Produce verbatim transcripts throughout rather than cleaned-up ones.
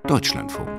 Deutschlandfunk.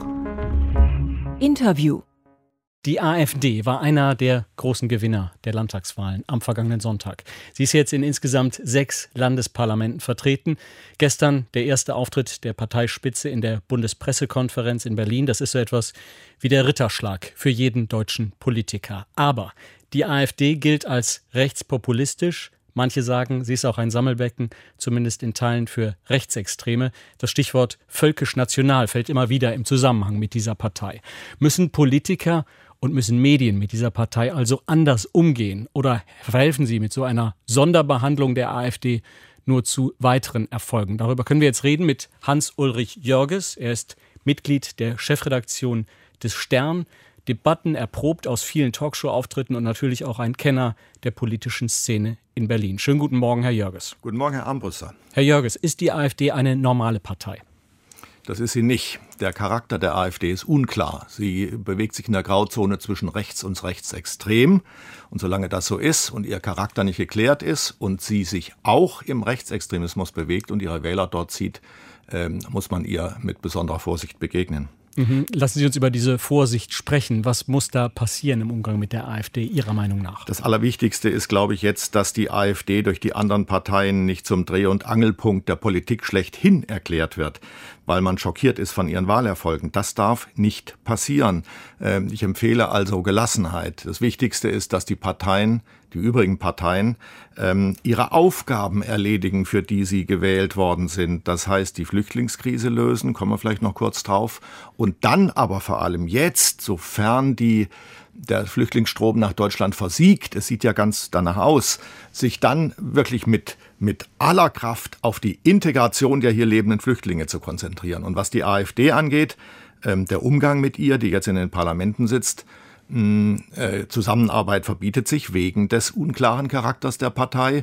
Interview. Die AfD war einer der großen Gewinner der Landtagswahlen am vergangenen Sonntag. Sie ist jetzt in insgesamt sechs Landesparlamenten vertreten. Gestern der erste Auftritt der Parteispitze in der Bundespressekonferenz in Berlin. Das ist so etwas wie der Ritterschlag für jeden deutschen Politiker. Aber die AfD gilt als rechtspopulistisch. Manche sagen, sie ist auch ein Sammelbecken, zumindest in Teilen für Rechtsextreme. Das Stichwort völkisch-national fällt immer wieder im Zusammenhang mit dieser Partei. Müssen Politiker und müssen Medien mit dieser Partei also anders umgehen? Oder verhelfen sie mit so einer Sonderbehandlung der AfD nur zu weiteren Erfolgen? Darüber können wir jetzt reden mit Hans-Ulrich Jörges. Er ist Mitglied der Chefredaktion des Stern, Debatten erprobt aus vielen Talkshow-Auftritten und natürlich auch ein Kenner der politischen Szene in Berlin. Schönen guten Morgen, Herr Jörges. Guten Morgen, Herr Armbruster. Herr Jörges, ist die AfD eine normale Partei? Das ist sie nicht. Der Charakter der AfD ist unklar. Sie bewegt sich in der Grauzone zwischen rechts und rechtsextrem. Und solange das so ist und ihr Charakter nicht geklärt ist und sie sich auch im Rechtsextremismus bewegt und ihre Wähler dort zieht, ähm, muss man ihr mit besonderer Vorsicht begegnen. Mhm. Lassen Sie uns über diese Vorsicht sprechen. Was muss da passieren im Umgang mit der AfD, Ihrer Meinung nach? Das Allerwichtigste ist, glaube ich, jetzt, dass die AfD durch die anderen Parteien nicht zum Dreh- und Angelpunkt der Politik schlechthin erklärt wird, weil man schockiert ist von ihren Wahlerfolgen. Das darf nicht passieren. Ich empfehle also Gelassenheit. Das Wichtigste ist, dass die Parteien, die übrigen Parteien, ihre Aufgaben erledigen, für die sie gewählt worden sind. Das heißt, die Flüchtlingskrise lösen, kommen wir vielleicht noch kurz drauf. Und dann aber vor allem jetzt, sofern die der Flüchtlingsstrom nach Deutschland versiegt, es sieht ja ganz danach aus, sich dann wirklich mit, mit aller Kraft auf die Integration der hier lebenden Flüchtlinge zu konzentrieren. Und was die AfD angeht, ähm, der Umgang mit ihr, die jetzt in den Parlamenten sitzt, mh, äh, Zusammenarbeit verbietet sich wegen des unklaren Charakters der Partei.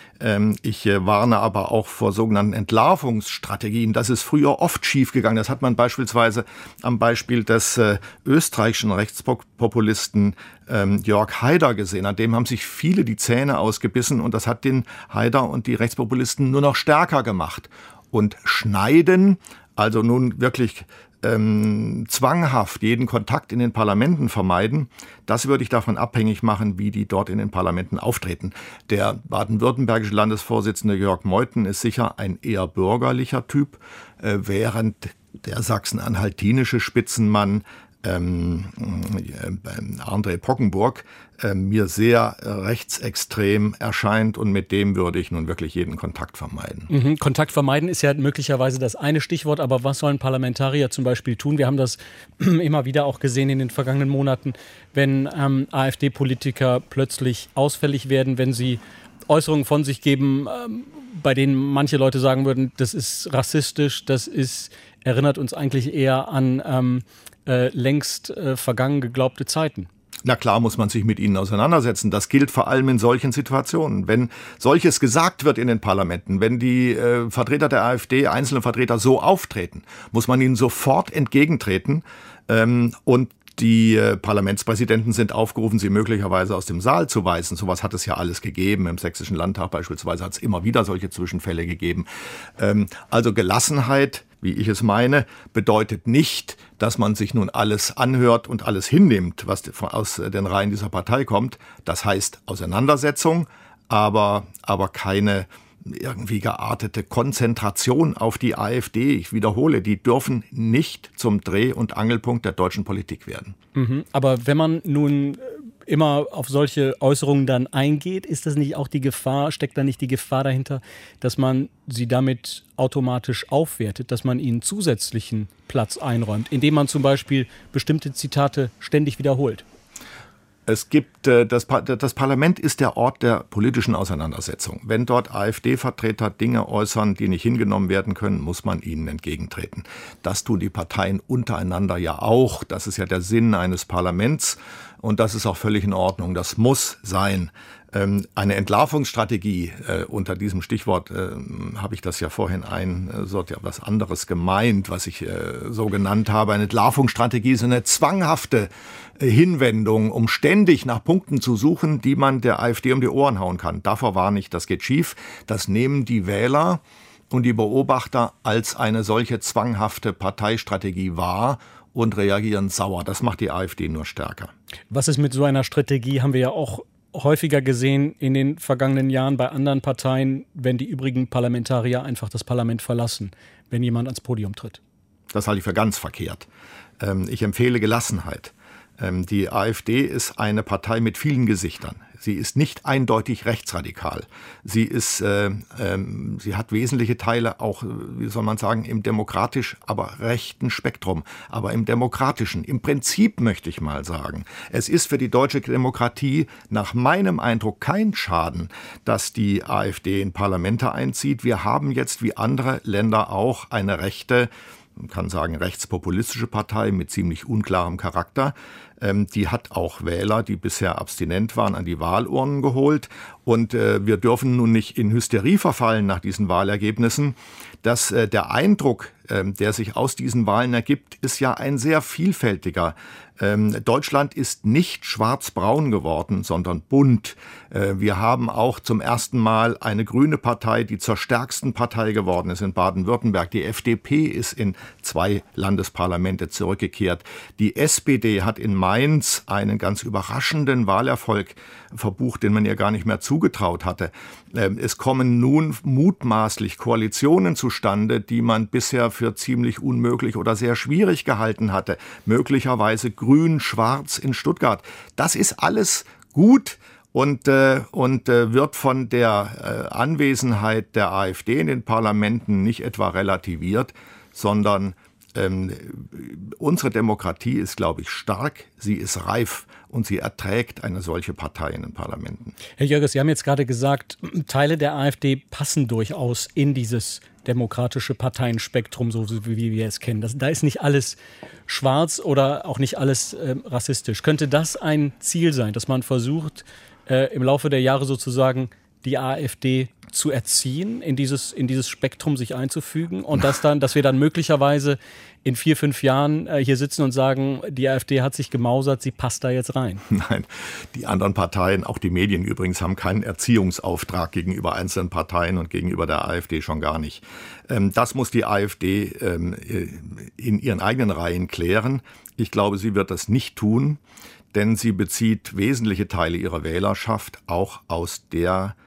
Ich warne aber auch vor sogenannten Entlarvungsstrategien. Das ist früher oft schiefgegangen. Das hat man beispielsweise am Beispiel des äh, österreichischen Rechtspopulisten ähm, Jörg Haider gesehen. An dem haben sich viele die Zähne ausgebissen und das hat den Haider und die Rechtspopulisten nur noch stärker gemacht. Und schneiden, also nun wirklich Ähm, zwanghaft jeden Kontakt in den Parlamenten vermeiden, das würde ich davon abhängig machen, wie die dort in den Parlamenten auftreten. Der baden-württembergische Landesvorsitzende Jörg Meuthen ist sicher ein eher bürgerlicher Typ, äh, während der sachsen-anhaltinische Spitzenmann ähm, äh, André Poggenburg äh, mir sehr äh, rechtsextrem erscheint und mit dem würde ich nun wirklich jeden Kontakt vermeiden. Mhm. Kontakt vermeiden ist ja möglicherweise das eine Stichwort, aber was sollen Parlamentarier zum Beispiel tun? Wir haben das immer wieder auch gesehen in den vergangenen Monaten, wenn ähm, AfD-Politiker plötzlich ausfällig werden, wenn sie Äußerungen von sich geben, ähm, bei denen manche Leute sagen würden, das ist rassistisch, das ist, erinnert uns eigentlich eher an ähm, äh, längst äh, vergangen geglaubte Zeiten. Na klar muss man sich mit ihnen auseinandersetzen. Das gilt vor allem in solchen Situationen. Wenn solches gesagt wird in den Parlamenten, wenn die äh, Vertreter der AfD, einzelne Vertreter so auftreten, muss man ihnen sofort entgegentreten ähm, und die äh, Parlamentspräsidenten sind aufgerufen, sie möglicherweise aus dem Saal zu weisen. Sowas hat es ja alles gegeben. Im Sächsischen Landtag beispielsweise hat es immer wieder solche Zwischenfälle gegeben. Ähm, also Gelassenheit, wie ich es meine, bedeutet nicht, dass man sich nun alles anhört und alles hinnimmt, was aus den Reihen dieser Partei kommt. Das heißt Auseinandersetzung, aber, aber keine irgendwie geartete Konzentration auf die AfD. Ich wiederhole, die dürfen nicht zum Dreh- und Angelpunkt der deutschen Politik werden. Mhm. Aber wenn man nun immer auf solche Äußerungen dann eingeht, ist das nicht auch die Gefahr, steckt da nicht die Gefahr dahinter, dass man sie damit automatisch aufwertet, dass man ihnen zusätzlichen Platz einräumt, indem man zum Beispiel bestimmte Zitate ständig wiederholt? Es gibt, äh, das, das Parlament ist der Ort der politischen Auseinandersetzung. Wenn dort AfD-Vertreter Dinge äußern, die nicht hingenommen werden können, muss man ihnen entgegentreten. Das tun die Parteien untereinander ja auch. Das ist ja der Sinn eines Parlaments und das ist auch völlig in Ordnung. Das muss sein. Ähm, eine Entlarvungsstrategie, äh, unter diesem Stichwort äh, habe ich das ja vorhin ein, äh, so ja was anderes gemeint, was ich äh, so genannt habe. Eine Entlarvungsstrategie ist eine zwanghafte äh, Hinwendung, um ständig nach Punkten zu suchen, die man der AfD um die Ohren hauen kann. Davor warne ich, das geht schief. Das nehmen die Wähler und die Beobachter als eine solche zwanghafte Parteistrategie wahr und reagieren sauer. Das macht die AfD nur stärker. Was ist mit so einer Strategie, haben wir ja auch häufiger gesehen in den vergangenen Jahren bei anderen Parteien, wenn die übrigen Parlamentarier einfach das Parlament verlassen, wenn jemand ans Podium tritt? Das halte ich für ganz verkehrt. Ich empfehle Gelassenheit. Die AfD ist eine Partei mit vielen Gesichtern. Sie ist nicht eindeutig rechtsradikal. Sie ist, äh, ähm, sie hat wesentliche Teile auch, wie soll man sagen, im demokratisch, aber rechten Spektrum. Aber im demokratischen, im Prinzip möchte ich mal sagen. Es ist für die deutsche Demokratie nach meinem Eindruck kein Schaden, dass die AfD in Parlamente einzieht. Wir haben jetzt wie andere Länder auch eine rechte, man kann sagen, rechtspopulistische Partei mit ziemlich unklarem Charakter. Ähm, die hat auch Wähler, die bisher abstinent waren, an die Wahlurnen geholt. Und äh, wir dürfen nun nicht in Hysterie verfallen nach diesen Wahlergebnissen. Dass äh, der Eindruck, äh, der sich aus diesen Wahlen ergibt, ist ja ein sehr vielfältiger. Ähm, Deutschland ist nicht schwarz-braun geworden, sondern bunt. Äh, wir haben auch zum ersten Mal eine grüne Partei, die zur stärksten Partei geworden ist in Baden-Württemberg. Die F D P ist in zwei Landesparlamente zurückgekehrt. Die S P D hat in Mainz einen ganz überraschenden Wahlerfolg verbucht, den man ihr gar nicht mehr zugetraut hatte. Ähm, es kommen nun mutmaßlich Koalitionen zustande, die man bisher für ziemlich unmöglich oder sehr schwierig gehalten hatte. Möglicherweise Grün-Schwarz in Stuttgart. Das ist alles gut und, äh, und äh, wird von der äh, Anwesenheit der AfD in den Parlamenten nicht etwa relativiert, sondern ähm, unsere Demokratie ist, glaube ich, stark, sie ist reif und sie erträgt eine solche Partei in den Parlamenten. Herr Jörges, Sie haben jetzt gerade gesagt, Teile der AfD passen durchaus in dieses demokratische Parteienspektrum, so wie wir es kennen. Das, da ist nicht alles schwarz oder auch nicht alles äh, rassistisch. Könnte das ein Ziel sein, dass man versucht, äh, im Laufe der Jahre sozusagen die AfD zu erziehen, in dieses, in dieses Spektrum sich einzufügen und dass dann, dass wir dann möglicherweise in vier, fünf Jahren äh, hier sitzen und sagen, die AfD hat sich gemausert, sie passt da jetzt rein? Nein, die anderen Parteien, auch die Medien übrigens, haben keinen Erziehungsauftrag gegenüber einzelnen Parteien und gegenüber der AfD schon gar nicht. Ähm, das muss die AfD ähm, in ihren eigenen Reihen klären. Ich glaube, sie wird das nicht tun, denn sie bezieht wesentliche Teile ihrer Wählerschaft auch aus der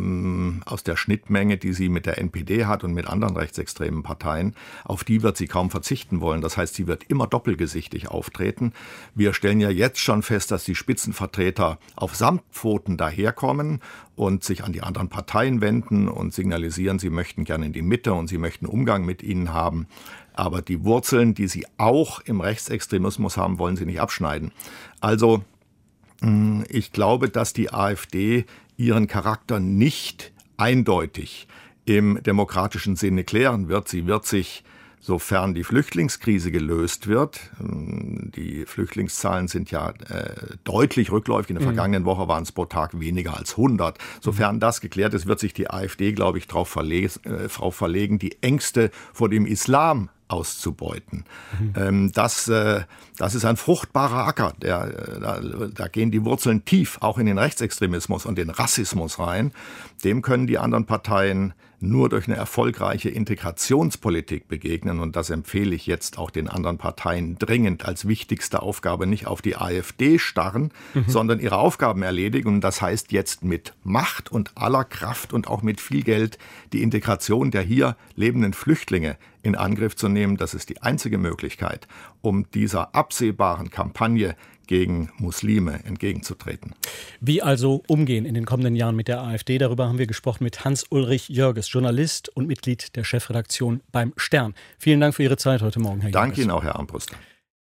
aus der Schnittmenge, die sie mit der N P D hat und mit anderen rechtsextremen Parteien. Auf die wird sie kaum verzichten wollen. Das heißt, sie wird immer doppelgesichtig auftreten. Wir stellen ja jetzt schon fest, dass die Spitzenvertreter auf Samtpfoten daherkommen und sich an die anderen Parteien wenden und signalisieren, sie möchten gerne in die Mitte und sie möchten Umgang mit ihnen haben. Aber die Wurzeln, die sie auch im Rechtsextremismus haben, wollen sie nicht abschneiden. Also ich glaube, dass die AfD ihren Charakter nicht eindeutig im demokratischen Sinne klären wird. Sie wird sich, sofern die Flüchtlingskrise gelöst wird, die Flüchtlingszahlen sind ja äh, deutlich rückläufig, in der vergangenen Woche waren es pro Tag weniger als hundert. Sofern das geklärt ist, wird sich die AfD, glaube ich, darauf verle- äh, darauf verlegen, die Ängste vor dem Islam auszubeuten. Mhm. Ähm, das, äh, das ist ein fruchtbarer Acker. Der, da, da gehen die Wurzeln tief, auch in den Rechtsextremismus und den Rassismus rein. Dem können die anderen Parteien nur durch eine erfolgreiche Integrationspolitik begegnen. Und das empfehle ich jetzt auch den anderen Parteien dringend als wichtigste Aufgabe, nicht auf die AfD starren, mhm. sondern ihre Aufgaben erledigen. Und das heißt jetzt mit Macht und aller Kraft und auch mit viel Geld die Integration der hier lebenden Flüchtlinge in Angriff zu nehmen. Das ist die einzige Möglichkeit, um dieser absehbaren Kampagne gegen Muslime entgegenzutreten. Wie also umgehen in den kommenden Jahren mit der AfD? Darüber haben wir gesprochen mit Hans-Ulrich Jörges, Journalist und Mitglied der Chefredaktion beim Stern. Vielen Dank für Ihre Zeit heute Morgen, Herr Jörges. Danke Ihnen auch, Herr Armbruster.